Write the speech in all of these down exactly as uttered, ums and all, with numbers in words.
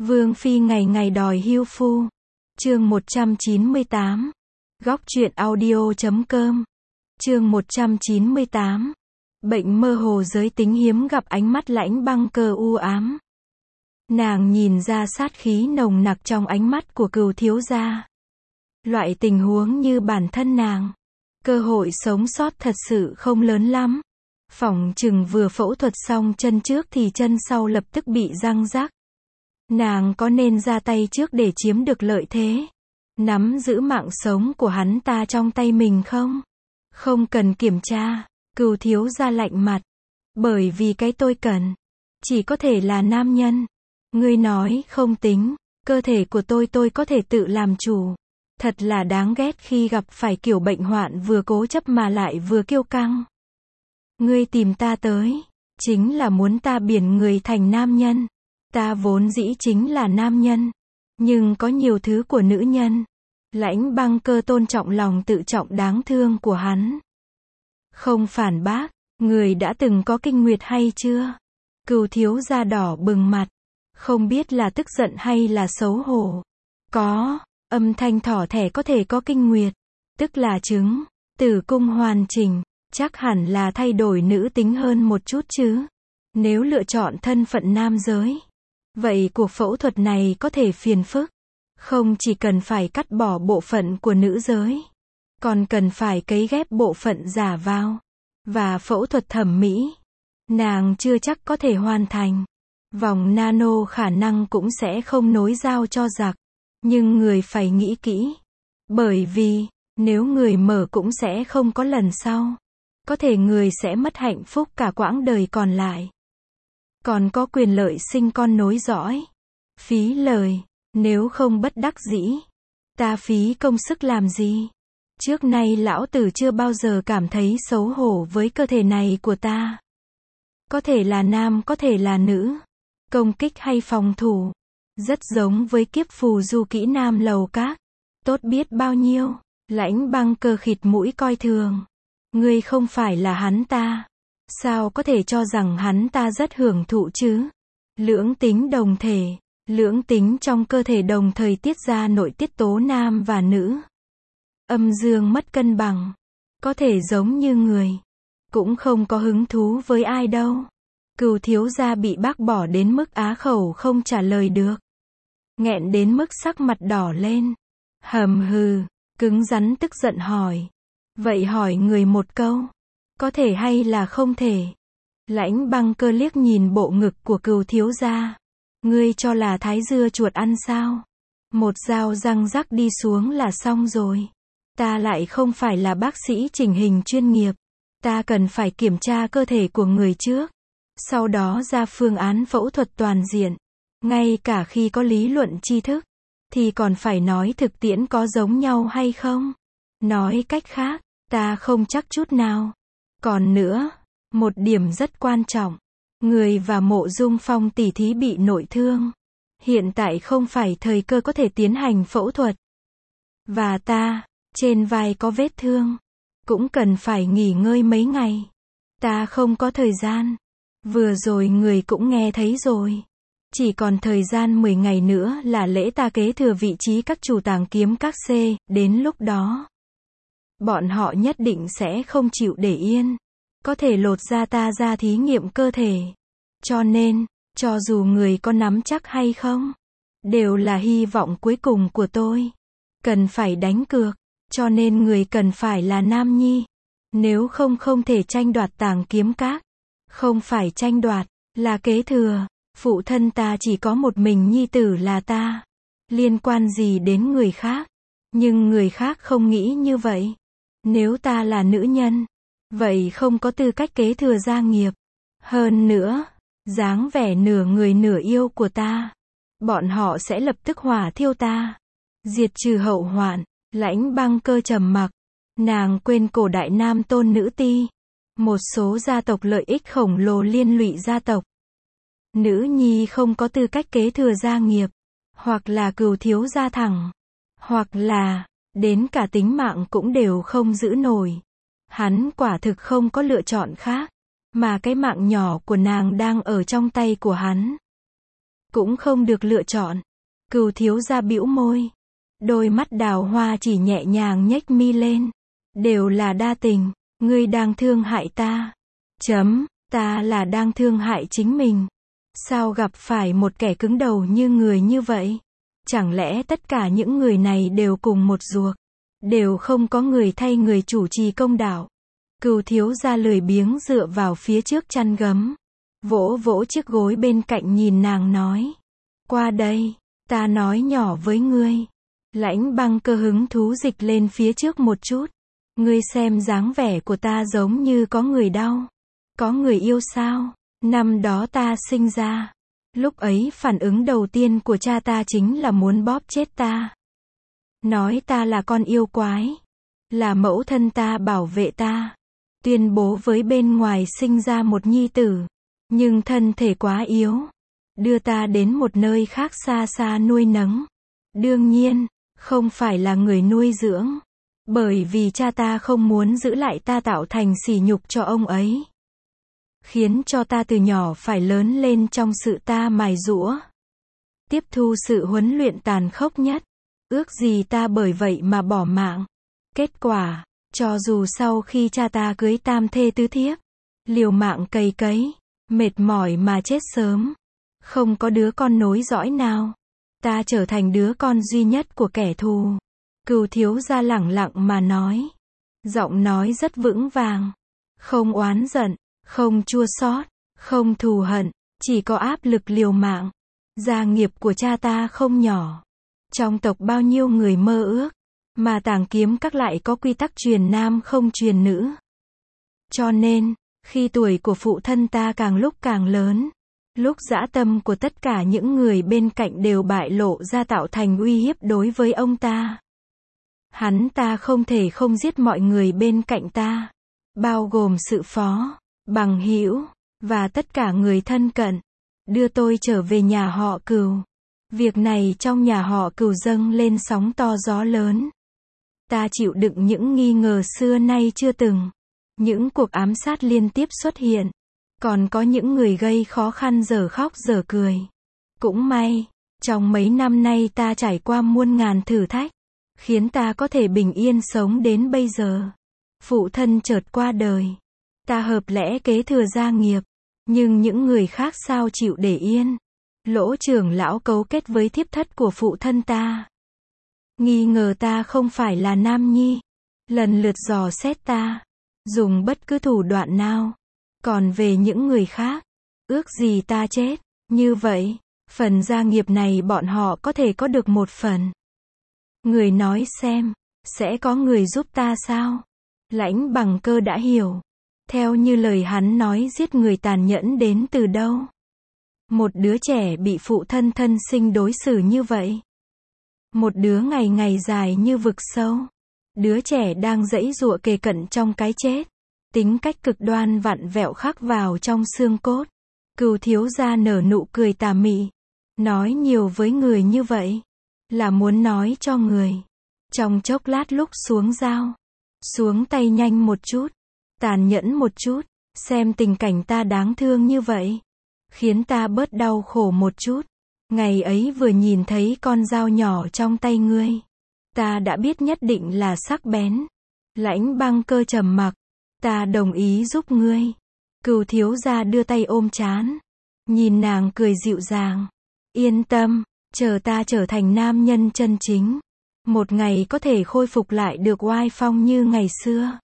Vương phi ngày ngày đòi hưu phu. Chương một trăm chín mươi tám. Góc truyện audio chấm com. Chương một trăm chín mươi tám. Bệnh mơ hồ giới tính hiếm gặp ánh mắt Lãnh Băng Cơ u ám. Nàng nhìn ra sát khí nồng nặc trong ánh mắt của Cửu thiếu gia. Loại tình huống như bản thân nàng, cơ hội sống sót thật sự không lớn lắm. Phỏng chừng vừa phẫu thuật xong chân trước thì chân sau lập tức bị răng rắc. Nàng có nên ra tay trước để chiếm được lợi thế, nắm giữ mạng sống của hắn ta trong tay mình không? Không cần kiểm tra, Cửu thiếu gia lạnh mặt. Bởi vì cái tôi cần, chỉ có thể là nam nhân. Ngươi nói không tính, cơ thể của tôi tôi có thể tự làm chủ. Thật là đáng ghét khi gặp phải kiểu bệnh hoạn vừa cố chấp mà lại vừa kiêu căng. Ngươi tìm ta tới, chính là muốn ta biển người thành nam nhân. Ta vốn dĩ chính là nam nhân, nhưng có nhiều thứ của nữ nhân. Lãnh Băng Cơ tôn trọng lòng tự trọng đáng thương của hắn. Không phản bác, người đã từng có kinh nguyệt hay chưa? Cửu thiếu gia đỏ bừng mặt, không biết là tức giận hay là xấu hổ. Có, âm thanh thỏ thẻ có thể có kinh nguyệt, tức là trứng, tử cung hoàn chỉnh, chắc hẳn là thay đổi nữ tính hơn một chút chứ. Nếu lựa chọn thân phận nam giới, vậy cuộc phẫu thuật này có thể phiền phức. Không chỉ cần phải cắt bỏ bộ phận của nữ giới, còn cần phải cấy ghép bộ phận giả vào, và phẫu thuật thẩm mỹ. Nàng chưa chắc có thể hoàn thành. Vòng nano khả năng cũng sẽ không nối giao cho giặc. Nhưng người phải nghĩ kỹ. Bởi vì, nếu người mở cũng sẽ không có lần sau. Có thể người sẽ mất hạnh phúc cả quãng đời còn lại. Còn có quyền lợi sinh con nối dõi. Phí lời, nếu không bất đắc dĩ. Ta phí công sức làm gì? Trước nay lão tử chưa bao giờ cảm thấy xấu hổ với cơ thể này của ta. Có thể là nam, có thể là nữ. Công kích hay phòng thủ. Rất giống với kiếp phù du kỹ nam lầu các. Tốt biết bao nhiêu. Lãnh Băng Cơ khịt mũi coi thường. Ngươi không phải là hắn ta. Sao có thể cho rằng hắn ta rất hưởng thụ chứ? Lưỡng tính đồng thể. Lưỡng tính trong cơ thể đồng thời tiết ra nội tiết tố nam và nữ. Âm dương mất cân bằng. Có thể giống như người. Cũng không có hứng thú với ai đâu. Cửu thiếu gia bị bác bỏ đến mức á khẩu không trả lời được. Nghẹn đến mức sắc mặt đỏ lên. Hầm hừ, cứng rắn tức giận hỏi. Vậy hỏi người một câu. Có thể hay là không thể? Lãnh Băng Cơ liếc nhìn bộ ngực của Cửu thiếu gia. Ngươi cho là thái dưa chuột ăn sao? Một dao răng rắc đi xuống là xong rồi. Ta lại không phải là bác sĩ chỉnh hình chuyên nghiệp. Ta cần phải kiểm tra cơ thể của người trước. Sau đó ra phương án phẫu thuật toàn diện. Ngay cả khi có lý luận tri thức, thì còn phải nói thực tiễn có giống nhau hay không. Nói cách khác, ta không chắc chút nào. Còn nữa, một điểm rất quan trọng. Người và Mộ Dung Phong tỷ thí bị nội thương. Hiện tại không phải thời cơ có thể tiến hành phẫu thuật. Và ta, trên vai có vết thương. Cũng cần phải nghỉ ngơi mấy ngày. Ta không có thời gian. Vừa rồi người cũng nghe thấy rồi. Chỉ còn thời gian mười ngày nữa là lễ ta kế thừa vị trí các chủ tàng kiếm các C, đến lúc đó. Bọn họ nhất định sẽ không chịu để yên. Có thể lột ra ta ra thí nghiệm cơ thể. Cho nên, cho dù người có nắm chắc hay không, đều là hy vọng cuối cùng của tôi. Cần phải đánh cược, cho nên người cần phải là nam nhi. Nếu không không thể tranh đoạt tàng kiếm các. Không phải tranh đoạt, là kế thừa. Phụ thân ta chỉ có một mình nhi tử là ta. Liên quan gì đến người khác? Nhưng người khác không nghĩ như vậy. Nếu ta là nữ nhân, vậy không có tư cách kế thừa gia nghiệp. Hơn nữa, dáng vẻ nửa người nửa yêu của ta, bọn họ sẽ lập tức hỏa thiêu ta. Diệt trừ hậu hoạn. Lãnh Băng Cơ trầm mặc. Nàng quên cổ đại nam tôn nữ ti. Một số gia tộc lợi ích khổng lồ liên lụy gia tộc. Nữ nhi không có tư cách kế thừa gia nghiệp. Hoặc là Cửu thiếu gia thẳng. Hoặc là, đến cả tính mạng cũng đều không giữ nổi. Hắn quả thực không có lựa chọn khác. Mà cái mạng nhỏ của nàng đang ở trong tay của hắn. cũng không được lựa chọn. Cửu thiếu gia bĩu môi. Đôi mắt đào hoa chỉ nhẹ nhàng nhếch mi lên. Đều là đa tình, ngươi đang thương hại ta. Chấm, ta là đang thương hại chính mình. Sao gặp phải một kẻ cứng đầu như người như vậy? Chẳng lẽ tất cả những người này đều cùng một ruột? Đều không có người thay người chủ trì công đạo. Cửu thiếu gia lười biếng dựa vào phía trước chăn gấm. Vỗ vỗ chiếc gối bên cạnh nhìn nàng nói. Qua đây, ta nói nhỏ với ngươi. Lãnh Băng Cơ hứng thú dịch lên phía trước một chút. Ngươi xem dáng vẻ của ta giống như có người đau. Có người yêu sao? Năm đó ta sinh ra. Lúc ấy phản ứng đầu tiên của cha ta chính là muốn bóp chết ta. Nói ta là con yêu quái. Là mẫu thân ta bảo vệ ta. Tuyên bố với bên ngoài sinh ra một nhi tử. Nhưng thân thể quá yếu. Đưa ta đến một nơi khác xa xa nuôi nấng. Đương nhiên, không phải là người nuôi dưỡng. Bởi vì cha ta không muốn giữ lại ta tạo thành sỉ nhục cho ông ấy. Khiến cho ta từ nhỏ phải lớn lên trong sự ta mài giũa. Tiếp thu sự huấn luyện tàn khốc nhất. Ước gì ta bởi vậy mà bỏ mạng. Kết quả, cho dù sau khi cha ta cưới tam thê tứ thiếp, liều mạng cày cấy, mệt mỏi mà chết sớm. Không có đứa con nối dõi nào. Ta trở thành đứa con duy nhất của kẻ thù. Cửu thiếu gia lẳng lặng mà nói. Giọng nói rất vững vàng. Không oán giận, không chua xót, không thù hận, chỉ có áp lực liều mạng. Gia nghiệp của cha ta không nhỏ. Trong tộc bao nhiêu người mơ ước, mà Tàng Kiếm Các lại có quy tắc truyền nam không truyền nữ. Cho nên, khi tuổi của phụ thân ta càng lúc càng lớn, lúc dã tâm của tất cả những người bên cạnh đều bại lộ ra tạo thành uy hiếp đối với ông ta. Hắn ta không thể không giết mọi người bên cạnh ta, bao gồm sự phó, bằng hữu, và tất cả người thân cận, đưa tôi trở về nhà họ Cửu. Việc này trong nhà họ Cửu dâng lên sóng to gió lớn. Ta chịu đựng những nghi ngờ xưa nay chưa từng. Những cuộc ám sát liên tiếp xuất hiện. Còn có những người gây khó khăn dở khóc dở cười. Cũng may, trong mấy năm nay ta trải qua muôn ngàn thử thách, khiến ta có thể bình yên sống đến bây giờ. Phụ thân chợt qua đời. Ta hợp lẽ kế thừa gia nghiệp. Nhưng những người khác sao chịu để yên. Lỗ trưởng lão cấu kết với thiếp thất của phụ thân ta. Nghi ngờ ta không phải là nam nhi. Lần lượt dò xét ta. Dùng bất cứ thủ đoạn nào. Còn về những người khác, ước gì ta chết. Như vậy, phần gia nghiệp này bọn họ có thể có được một phần. Người nói xem, sẽ có người giúp ta sao? Lãnh Bằng Cơ đã hiểu. Theo như lời hắn nói, giết người tàn nhẫn đến từ đâu? Một đứa trẻ bị phụ thân thân sinh đối xử như vậy. Một đứa ngày ngày dài như vực sâu. Đứa trẻ đang giãy giụa kề cận trong cái chết. Tính cách cực đoan vặn vẹo khắc vào trong xương cốt. Cửu thiếu gia nở nụ cười tà mị. Nói nhiều với người như vậy, là muốn nói cho người. Trong chốc lát lúc xuống dao, xuống tay nhanh một chút, tàn nhẫn một chút, xem tình cảnh ta đáng thương như vậy, khiến ta bớt đau khổ một chút. Ngày ấy vừa nhìn thấy con dao nhỏ trong tay ngươi, ta đã biết nhất định là sắc bén. Lãnh Băng Cơ trầm mặc. Ta đồng ý giúp ngươi. Cửu thiếu gia đưa tay ôm trán. Nhìn nàng cười dịu dàng. Yên tâm, chờ ta trở thành nam nhân chân chính. Một ngày có thể khôi phục lại được oai phong như ngày xưa.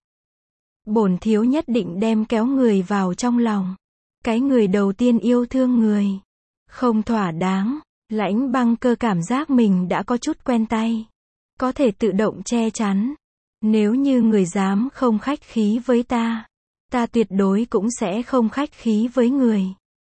Bổn thiếu nhất định đem kéo người vào trong lòng. Cái người đầu tiên yêu thương người. Không thỏa đáng. Lãnh Băng Cơ cảm giác mình đã có chút quen tay. Có thể tự động che chắn. Nếu như người dám không khách khí với ta, ta tuyệt đối cũng sẽ không khách khí với người.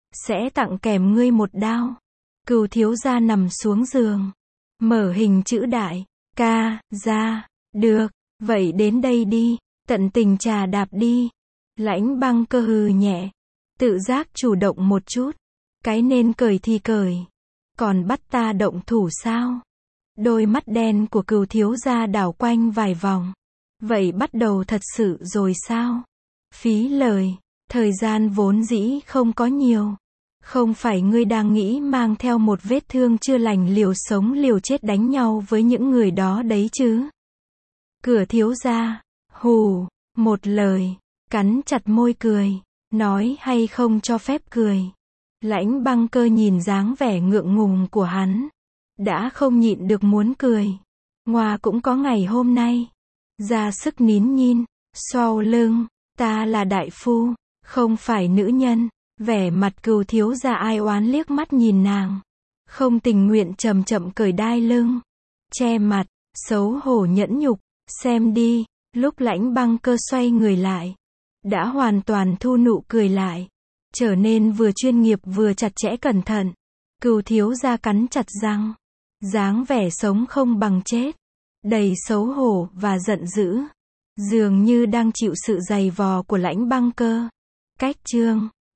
Sẽ tặng kèm ngươi một đao. Cửu thiếu gia nằm xuống giường. Mở hình chữ đại. Ca, ra. Được. Vậy đến đây đi. Tận tình trà đạp đi. Lãnh Băng Cơ hừ nhẹ. Tự giác chủ động một chút. Cái nên cởi thì cởi. Còn bắt ta động thủ sao? Đôi mắt đen của cửu thiếu gia đảo quanh vài vòng. Vậy bắt đầu thật sự rồi sao? Phí lời. Thời gian vốn dĩ không có nhiều. Không phải ngươi đang nghĩ mang theo một vết thương chưa lành liều sống liều chết đánh nhau với những người đó đấy chứ? Cửa thiếu gia, hù, một lời, cắn chặt môi cười, nói hay không cho phép cười. Lãnh Băng Cơ nhìn dáng vẻ ngượng ngùng của hắn, đã không nhịn được muốn cười. Ngoa cũng có ngày hôm nay. Ra sức nín nhìn, xoau lưng, ta là đại phu, không phải nữ nhân. Vẻ mặt Cừu thiếu gia ai oán liếc mắt nhìn nàng, không tình nguyện chậm chậm cởi đai lưng, che mặt, xấu hổ nhẫn nhục. Xem đi, lúc Lãnh Băng Cơ xoay người lại, đã hoàn toàn thu nụ cười lại, trở nên vừa chuyên nghiệp vừa chặt chẽ cẩn thận. Cừu thiếu gia cắn chặt răng, dáng vẻ sống không bằng chết, đầy xấu hổ và giận dữ, dường như đang chịu sự giày vò của Lãnh Băng Cơ. Cách chương